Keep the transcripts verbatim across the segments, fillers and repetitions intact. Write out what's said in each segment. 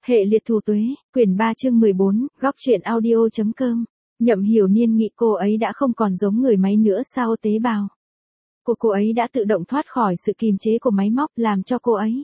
Hệ liệt thù tuế, quyển ba chương mười bốn, góc truyện audio.com. Nhậm Hiểu Niên nghĩ cô ấy đã không còn giống người máy nữa sao tế bào. Cô cô ấy đã tự động thoát khỏi sự kìm chế của máy móc làm cho cô ấy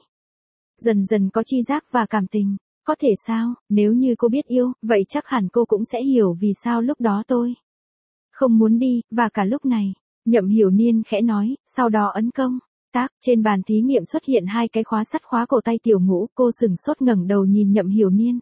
dần dần có tri giác và cảm tình. Có thể sao, nếu như cô biết yêu, vậy chắc hẳn cô cũng sẽ hiểu vì sao lúc đó tôi không muốn đi, và cả lúc này. Nhậm Hiểu Niên khẽ nói, sau đó ấn công. Tác, trên bàn thí nghiệm xuất hiện hai cái khóa sắt khóa cổ tay Tiểu Ngũ, cô sừng sốt ngẩng đầu nhìn Nhậm Hiểu Niên.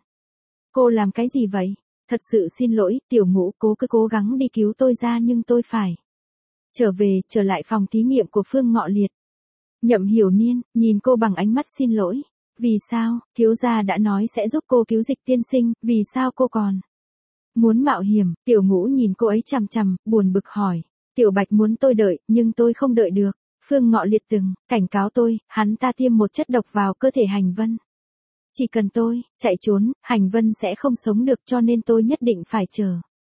Cô làm cái gì vậy? Thật sự xin lỗi, Tiểu Ngũ, cố cứ cố gắng đi cứu tôi ra nhưng tôi phải trở về, trở lại phòng thí nghiệm của Phương Ngọ Liệt. Nhậm Hiểu Niên, nhìn cô bằng ánh mắt xin lỗi. Vì sao, thiếu gia đã nói sẽ giúp cô cứu Dịch tiên sinh, vì sao cô còn muốn mạo hiểm? Tiểu Ngũ nhìn cô ấy chằm chằm, buồn bực hỏi. Tiểu Bạch muốn tôi đợi, nhưng tôi không đợi được. Phương Ngọ Liệt từng cảnh cáo tôi, hắn ta tiêm một chất độc vào cơ thể Hành Vân. Chỉ cần tôi chạy trốn, Hành Vân sẽ không sống được, cho nên tôi nhất định phải trở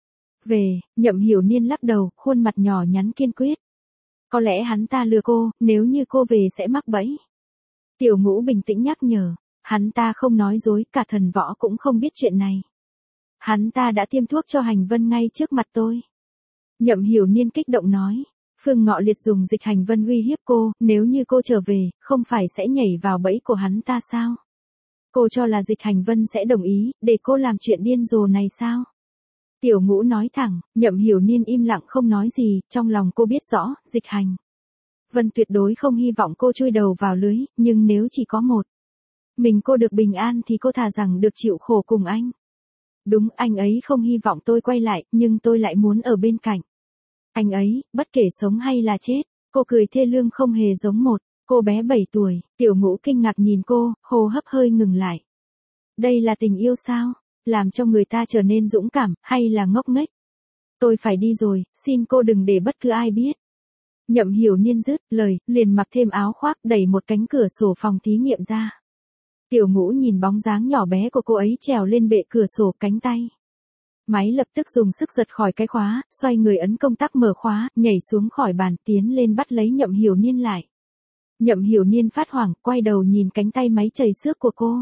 về. Nhậm Hiểu Niên lắc đầu, khuôn mặt nhỏ nhắn kiên quyết. Có lẽ hắn ta lừa cô, nếu như cô về sẽ mắc bẫy. Tiểu Ngũ bình tĩnh nhắc nhở, hắn ta không nói dối, cả thần võ cũng không biết chuyện này. Hắn ta đã tiêm thuốc cho Hành Vân ngay trước mặt tôi. Nhậm Hiểu Niên kích động nói. Phương Ngọ Liệt dùng Dịch Hành Vân uy hiếp cô, nếu như cô trở về, không phải sẽ nhảy vào bẫy của hắn ta sao? Cô cho là Dịch Hành Vân sẽ đồng ý, để cô làm chuyện điên rồ này sao? Tiểu Ngũ nói thẳng, Nhậm Hiểu Niên im lặng không nói gì, trong lòng cô biết rõ, Dịch Hành Vân tuyệt đối không hy vọng cô chui đầu vào lưới, nhưng nếu chỉ có một mình cô được bình an thì cô thà rằng được chịu khổ cùng anh. Đúng, anh ấy không hy vọng tôi quay lại, nhưng tôi lại muốn ở bên cạnh anh ấy, bất kể sống hay là chết. Cô cười thê lương không hề giống một cô bé bảy tuổi. Tiểu Ngũ kinh ngạc nhìn cô, hô hấp hơi ngừng lại. Đây là tình yêu sao? Làm cho người ta trở nên dũng cảm, hay là ngốc nghếch? Tôi phải đi rồi, xin cô đừng để bất cứ ai biết. Nhậm Hiểu Niên dứt lời, liền mặc thêm áo khoác, đẩy một cánh cửa sổ phòng thí nghiệm ra. Tiểu Ngũ nhìn bóng dáng nhỏ bé của cô ấy trèo lên bệ cửa sổ, cánh tay máy lập tức dùng sức giật khỏi cái khóa, xoay người ấn công tắc mở khóa, nhảy xuống khỏi bàn, tiến lên bắt lấy Nhậm Hiểu Niên lại. Nhậm Hiểu Niên phát hoảng, quay đầu nhìn cánh tay máy chảy xước của cô.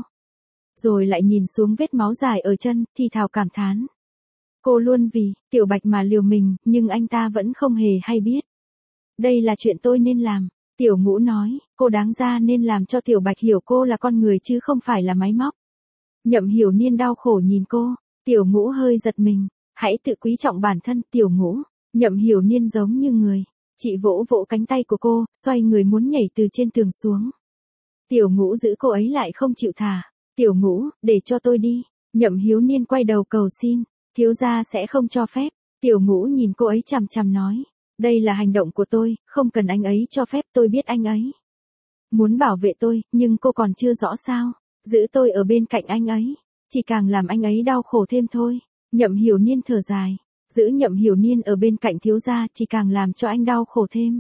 Rồi lại nhìn xuống vết máu dài ở chân, thì thào cảm thán. Cô luôn vì Tiểu Bạch mà liều mình, nhưng anh ta vẫn không hề hay biết. Đây là chuyện tôi nên làm. Tiểu Ngũ nói, cô đáng ra nên làm cho Tiểu Bạch hiểu cô là con người chứ không phải là máy móc. Nhậm Hiểu Niên đau khổ nhìn cô. Tiểu Ngũ hơi giật mình, hãy tự quý trọng bản thân, Tiểu Ngũ. Nhậm Hiểu Niên giống như người chị vỗ vỗ cánh tay của cô, xoay người muốn nhảy từ trên tường xuống. Tiểu Ngũ giữ cô ấy lại không chịu thả. Tiểu Ngũ, để cho tôi đi. Nhậm Hiểu Niên quay đầu cầu xin, thiếu gia sẽ không cho phép. Tiểu Ngũ nhìn cô ấy chằm chằm nói, đây là hành động của tôi, không cần anh ấy cho phép, tôi biết anh ấy muốn bảo vệ tôi, nhưng cô còn chưa rõ sao? Giữ tôi ở bên cạnh anh ấy chỉ càng làm anh ấy đau khổ thêm thôi. Nhậm Hiểu Niên thở dài, giữ Nhậm Hiểu Niên ở bên cạnh thiếu gia chỉ càng làm cho anh đau khổ thêm.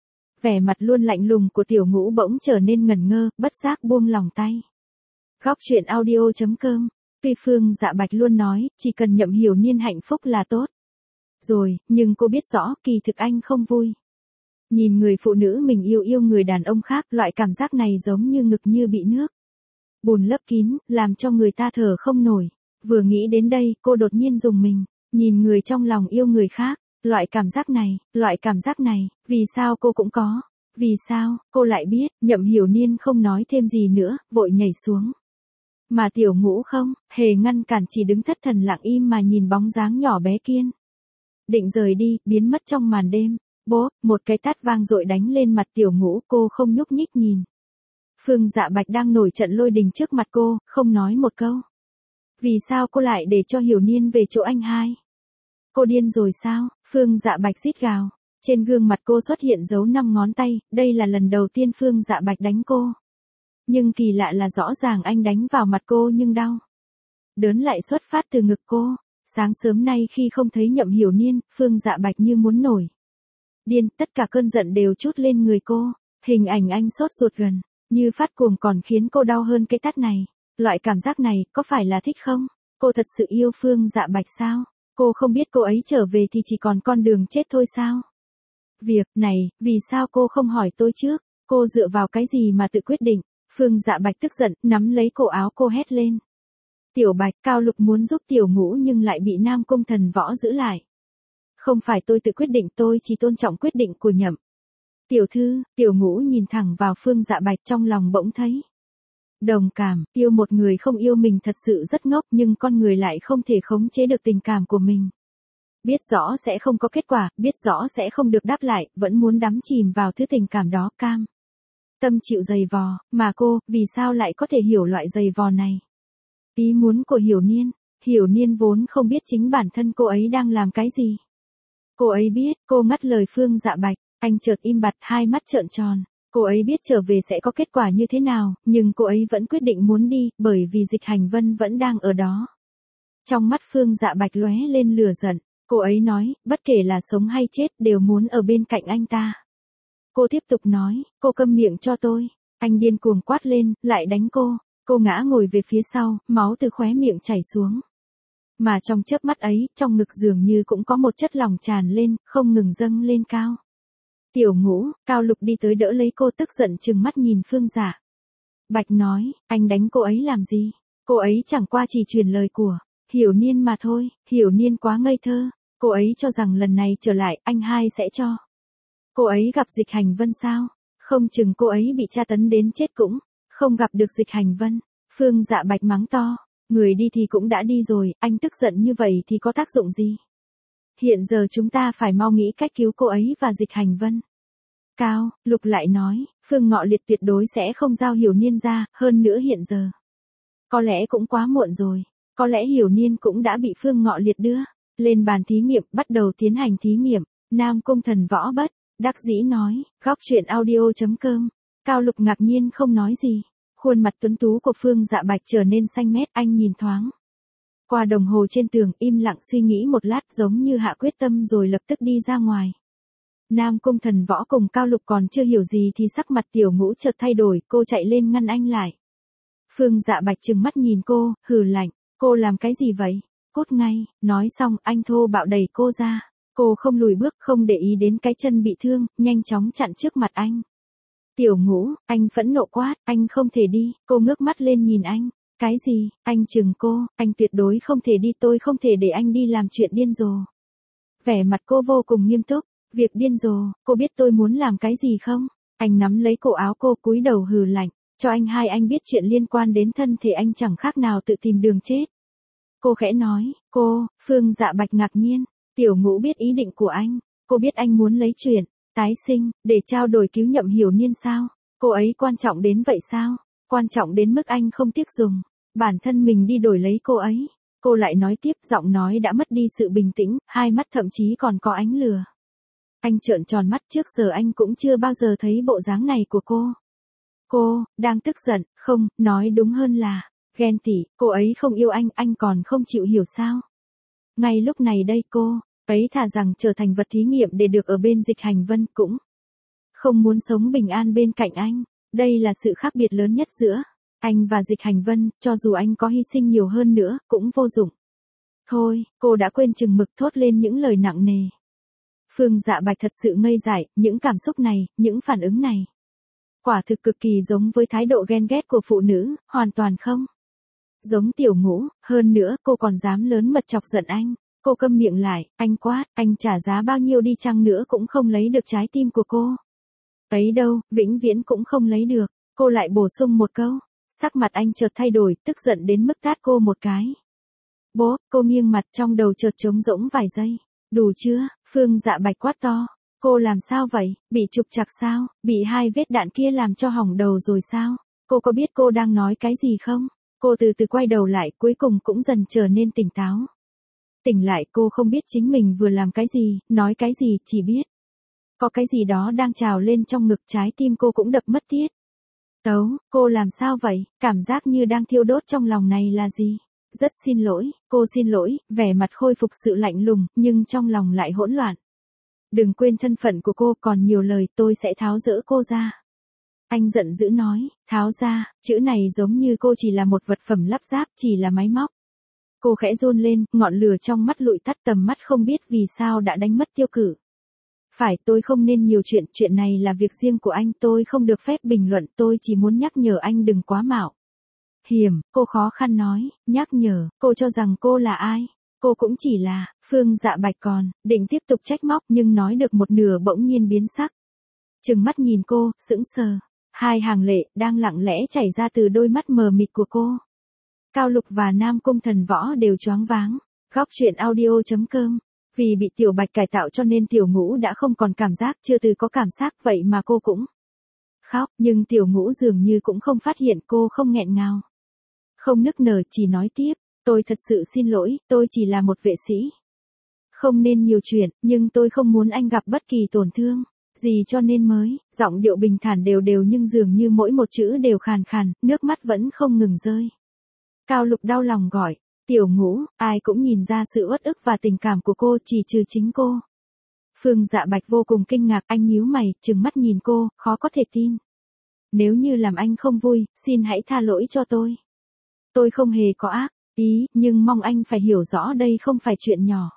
Vẻ mặt luôn lạnh lùng của Tiểu Ngũ bỗng trở nên ngẩn ngơ, bất giác buông lòng tay. Góc truyện audio.com. Tuy Phương Dạ Bạch luôn nói, chỉ cần Nhậm Hiểu Niên hạnh phúc là tốt rồi, nhưng cô biết rõ, kỳ thực anh không vui. Nhìn người phụ nữ mình yêu yêu người đàn ông khác, loại cảm giác này giống như ngực như bị nước bùn lấp kín, làm cho người ta thở không nổi. Vừa nghĩ đến đây, cô đột nhiên rùng mình, nhìn người trong lòng yêu người khác, loại cảm giác này, loại cảm giác này, vì sao cô cũng có? Vì sao, cô lại biết? Nhậm Hiểu Niên không nói thêm gì nữa, vội nhảy xuống. Mà Tiểu Ngũ không hề ngăn cản, chỉ đứng thất thần lặng im mà nhìn bóng dáng nhỏ bé kiên định rời đi, biến mất trong màn đêm. Bố, một cái tát vang dội đánh lên mặt Tiểu Ngũ, cô không nhúc nhích nhìn Phương Dạ Bạch đang nổi trận lôi đình trước mặt cô, không nói một câu. Vì sao cô lại để cho Hiểu Niên về chỗ anh hai? Cô điên rồi sao? Phương Dạ Bạch rít gào. Trên gương mặt cô xuất hiện dấu năm ngón tay, đây là lần đầu tiên Phương Dạ Bạch đánh cô. Nhưng kỳ lạ là rõ ràng anh đánh vào mặt cô nhưng đau đớn lại xuất phát từ ngực cô. Sáng sớm nay khi không thấy Nhậm Hiểu Niên, Phương Dạ Bạch như muốn nổi điên, tất cả cơn giận đều trút lên người cô. Hình ảnh anh sốt ruột gần như phát cuồng còn khiến cô đau hơn cái tát này. Loại cảm giác này, có phải là thích không? Cô thật sự yêu Phương Dạ Bạch sao? Cô không biết cô ấy trở về thì chỉ còn con đường chết thôi sao? Việc này, vì sao cô không hỏi tôi trước? Cô dựa vào cái gì mà tự quyết định? Phương Dạ Bạch tức giận, nắm lấy cổ áo cô hét lên. Tiểu Bạch, Cao Lục muốn giúp Tiểu Ngũ nhưng lại bị Nam Cung Thần Võ giữ lại. Không phải tôi tự quyết định, tôi chỉ tôn trọng quyết định của Nhậm tiểu thư. Tiểu Ngũ nhìn thẳng vào Phương Dạ Bạch, trong lòng bỗng thấy đồng cảm. Yêu một người không yêu mình thật sự rất ngốc, nhưng con người lại không thể khống chế được tình cảm của mình. Biết rõ sẽ không có kết quả, biết rõ sẽ không được đáp lại, vẫn muốn đắm chìm vào thứ tình cảm đó, cam tâm chịu giày vò. Mà cô, vì sao lại có thể hiểu loại giày vò này? Ý muốn của Hiểu Niên. Hiểu Niên vốn không biết chính bản thân cô ấy đang làm cái gì. Cô ấy biết. Cô ngắt lời Phương Dạ Bạch. Anh chợt im bặt, hai mắt trợn tròn. Cô ấy biết trở về sẽ có kết quả như thế nào, nhưng cô ấy vẫn quyết định muốn đi, bởi vì Dịch Hành Vân vẫn đang ở đó. Trong mắt Phương Dạ Bạch lóe lên lửa giận. Cô ấy nói, bất kể là sống hay chết đều muốn ở bên cạnh anh ta. Cô tiếp tục nói, cô câm miệng cho tôi. Anh điên cuồng quát lên, lại đánh cô. Cô ngã ngồi về phía sau, máu từ khóe miệng chảy xuống. Mà trong chớp mắt ấy, trong ngực dường như cũng có một chất lỏng tràn lên, không ngừng dâng lên cao. Tiểu Ngũ, Cao Lục đi tới đỡ lấy cô, tức giận trừng mắt nhìn Phương Dạ Bạch nói, anh đánh cô ấy làm gì? Cô ấy chẳng qua chỉ truyền lời của Hiểu Niên mà thôi. Hiểu Niên quá ngây thơ. Cô ấy cho rằng lần này trở lại, anh hai sẽ cho cô ấy gặp Dịch Hành Vân sao? Không chừng cô ấy bị tra tấn đến chết cũng không gặp được Dịch Hành Vân. Phương Dạ Bạch mắng to, người đi thì cũng đã đi rồi, anh tức giận như vậy thì có tác dụng gì? Hiện giờ chúng ta phải mau nghĩ cách cứu cô ấy và Dịch Hành Vân. Cao Lục lại nói, Phương Ngọ Liệt tuyệt đối sẽ không giao Hiểu Niên ra, hơn nữa hiện giờ có lẽ cũng quá muộn rồi. Có lẽ Hiểu Niên cũng đã bị Phương Ngọ Liệt đưa lên bàn thí nghiệm, bắt đầu tiến hành thí nghiệm. Nam Cung Thần Võ bất đắc dĩ nói, góc truyện audio chấm com. Cao Lục ngạc nhiên không nói gì. Khuôn mặt tuấn tú của Phương Dạ Bạch trở nên xanh mét, anh nhìn thoáng qua đồng hồ trên tường, im lặng suy nghĩ một lát, giống như hạ quyết tâm rồi lập tức đi ra ngoài. Nam Cung Thần Võ cùng Cao Lục còn chưa hiểu gì thì sắc mặt Tiểu Ngũ chợt thay đổi, cô chạy lên ngăn anh lại. Phương Dạ Bạch trừng mắt nhìn cô, hừ lạnh, cô làm cái gì vậy? Cút ngay. Nói xong, anh thô bạo đẩy cô ra. Cô không lùi bước, không để ý đến cái chân bị thương, nhanh chóng chặn trước mặt anh. Tiểu Ngũ, anh phẫn nộ quát, anh không thể đi. Cô ngước mắt lên nhìn anh. Cái gì? Anh chừng cô, anh tuyệt đối không thể đi, tôi không thể để anh đi làm chuyện điên rồ. Vẻ mặt cô vô cùng nghiêm túc. Việc điên rồ, cô biết tôi muốn làm cái gì không? Anh nắm lấy cổ áo cô, cúi đầu hừ lạnh, cho anh hai, anh biết chuyện liên quan đến thân thể anh chẳng khác nào tự tìm đường chết. Cô khẽ nói, cô. Phương Dạ Bạch ngạc nhiên. Tiểu Ngũ biết ý định của anh. Cô biết anh muốn lấy chuyện tái sinh để trao đổi cứu Nhậm Hiểu Niên sao? Cô ấy quan trọng đến vậy sao? Quan trọng đến mức anh không tiếc dùng bản thân mình đi đổi lấy cô ấy. Cô lại nói tiếp, giọng nói đã mất đi sự bình tĩnh, hai mắt thậm chí còn có ánh lửa. Anh trợn tròn mắt, trước giờ anh cũng chưa bao giờ thấy bộ dáng này của cô. Cô đang tức giận, không, nói đúng hơn là ghen tị. Cô ấy không yêu anh, anh còn không chịu hiểu sao? Ngay lúc này đây cô ấy thà rằng trở thành vật thí nghiệm để được ở bên Dịch Hành Vân, cũng không muốn sống bình an bên cạnh anh. Đây là sự khác biệt lớn nhất giữa anh và Dịch Hành Vân, cho dù anh có hy sinh nhiều hơn nữa, cũng vô dụng. Thôi, cô đã quên chừng mực thốt lên những lời nặng nề. Phương Dạ Bạch thật sự ngây dại, những cảm xúc này, những phản ứng này. Quả thực cực kỳ giống với thái độ ghen ghét của phụ nữ, hoàn toàn không giống Tiểu Ngũ, hơn nữa cô còn dám lớn mật chọc giận anh. Cô câm miệng lại, anh quát, anh trả giá bao nhiêu đi chăng nữa cũng không lấy được trái tim của cô. Ấy đâu, vĩnh viễn cũng không lấy được. Cô lại bổ sung một câu. Sắc mặt anh chợt thay đổi, tức giận đến mức tát cô một cái. Bố, cô nghiêng mặt, trong đầu chợt trống rỗng vài giây. Đủ chưa? Phương Dạ Bạch quát to. Cô làm sao vậy? Bị trục trặc sao? Bị hai vết đạn kia làm cho hỏng đầu rồi sao? Cô có biết cô đang nói cái gì không? Cô từ từ quay đầu lại, cuối cùng cũng dần trở nên tỉnh táo. Tỉnh lại, cô không biết chính mình vừa làm cái gì, nói cái gì, chỉ biết có cái gì đó đang trào lên trong ngực, trái tim cô cũng đập mất tiết tấu. Cô làm sao vậy? Cảm giác như đang thiêu đốt trong lòng này là gì? Rất xin lỗi, cô xin lỗi. Vẻ mặt khôi phục sự lạnh lùng, nhưng trong lòng lại hỗn loạn. Đừng quên thân phận của cô, còn nhiều lời tôi sẽ tháo dỡ cô ra. Anh giận dữ nói, tháo ra, chữ này giống như cô chỉ là một vật phẩm lắp ráp, chỉ là máy móc. Cô khẽ run lên, ngọn lửa trong mắt lụi tắt, tầm mắt không biết vì sao đã đánh mất tiêu cự. Phải, tôi không nên nhiều chuyện, chuyện này là việc riêng của anh, tôi không được phép bình luận, tôi chỉ muốn nhắc nhở anh đừng quá mạo Hiểm, cô khó khăn nói, nhắc nhở, cô cho rằng cô là ai? Cô cũng chỉ là, Phương Dạ Bạch còn, định tiếp tục trách móc nhưng nói được một nửa bỗng nhiên biến sắc. Trừng mắt nhìn cô, sững sờ. Hai hàng lệ, đang lặng lẽ chảy ra từ đôi mắt mờ mịt của cô. Cao Lục và Nam Cung Thần Võ đều choáng váng. Góc truyện audio chấm com. Vì bị Tiểu Bạch cải tạo cho nên Tiểu Ngũ đã không còn cảm giác, chưa từ có cảm giác, vậy mà cô cũng khóc, nhưng Tiểu Ngũ dường như cũng không phát hiện cô không nghẹn ngào. Không nức nở, chỉ nói tiếp, tôi thật sự xin lỗi, tôi chỉ là một vệ sĩ. Không nên nhiều chuyện, nhưng tôi không muốn anh gặp bất kỳ tổn thương gì cho nên mới, giọng điệu bình thản đều đều nhưng dường như mỗi một chữ đều khàn khàn, nước mắt vẫn không ngừng rơi. Cao Lục đau lòng gọi, Tiểu Ngũ, ai cũng nhìn ra sự uất ức và tình cảm của cô chỉ trừ chính cô. Phương Dạ Bạch vô cùng kinh ngạc, anh nhíu mày, trừng mắt nhìn cô, khó có thể tin. Nếu như làm anh không vui, xin hãy tha lỗi cho tôi. Tôi không hề có ác ý, nhưng mong anh phải hiểu rõ đây không phải chuyện nhỏ.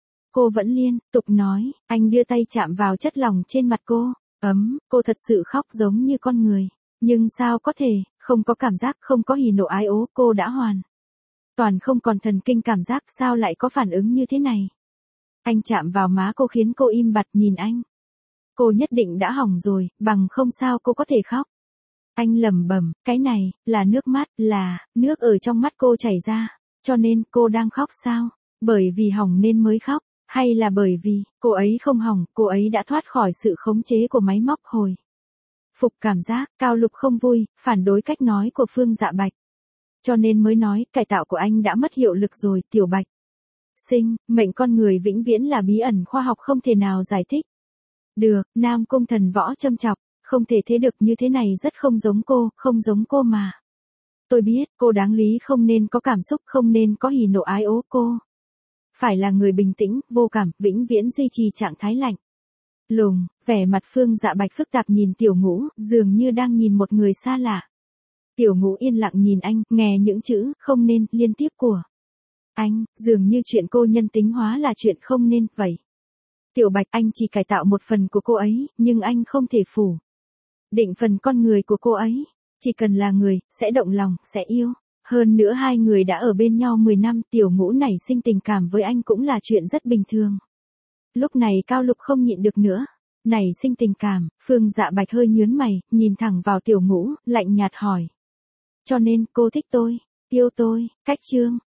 Cô vẫn liên tục nói, anh đưa tay chạm vào chất lỏng trên mặt cô, ấm, cô thật sự khóc giống như con người. Nhưng sao có thể, không có cảm giác, không có hỉ nộ ái ố, cô đã hoàn toàn không còn thần kinh cảm giác, sao lại có phản ứng như thế này? Anh chạm vào má cô khiến cô im bặt nhìn anh. Cô nhất định đã hỏng rồi, bằng không sao cô có thể khóc. Anh lẩm bẩm, cái này, là nước mắt, là, nước ở trong mắt cô chảy ra. Cho nên, cô đang khóc sao? Bởi vì hỏng nên mới khóc, hay là bởi vì, cô ấy không hỏng, cô ấy đã thoát khỏi sự khống chế của máy móc hồi phục cảm giác. Cao Lục không vui, phản đối cách nói của Phương Dạ Bạch. Cho nên mới nói, cải tạo của anh đã mất hiệu lực rồi, Tiểu Bạch. Sinh, mệnh con người vĩnh viễn là bí ẩn khoa học không thể nào giải thích. Được, Nam Cung Thần Võ châm chọc, không thể thế được, như thế này rất không giống cô, không giống cô mà. Tôi biết, cô đáng lý không nên có cảm xúc, không nên có hỉ nộ ái ố, cô phải là người bình tĩnh, vô cảm, vĩnh viễn duy trì trạng thái lạnh lùng. Vẻ mặt Phương Dạ Bạch phức tạp nhìn Tiểu Ngũ, dường như đang nhìn một người xa lạ. Tiểu Ngũ yên lặng nhìn anh, nghe những chữ không nên liên tiếp của anh, dường như chuyện cô nhân tính hóa là chuyện không nên, vậy. Tiểu Bạch, anh chỉ cải tạo một phần của cô ấy, nhưng anh không thể phủ định phần con người của cô ấy. Chỉ cần là người, sẽ động lòng, sẽ yêu. Hơn nữa hai người đã ở bên nhau mười năm, Tiểu Ngũ nảy sinh tình cảm với anh cũng là chuyện rất bình thường. Lúc này Cao Lục không nhịn được nữa. Nảy sinh tình cảm, Phương Dạ Bạch hơi nhướng mày, nhìn thẳng vào Tiểu Ngũ, lạnh nhạt hỏi. Cho nên, cô thích tôi, yêu tôi, cách chương.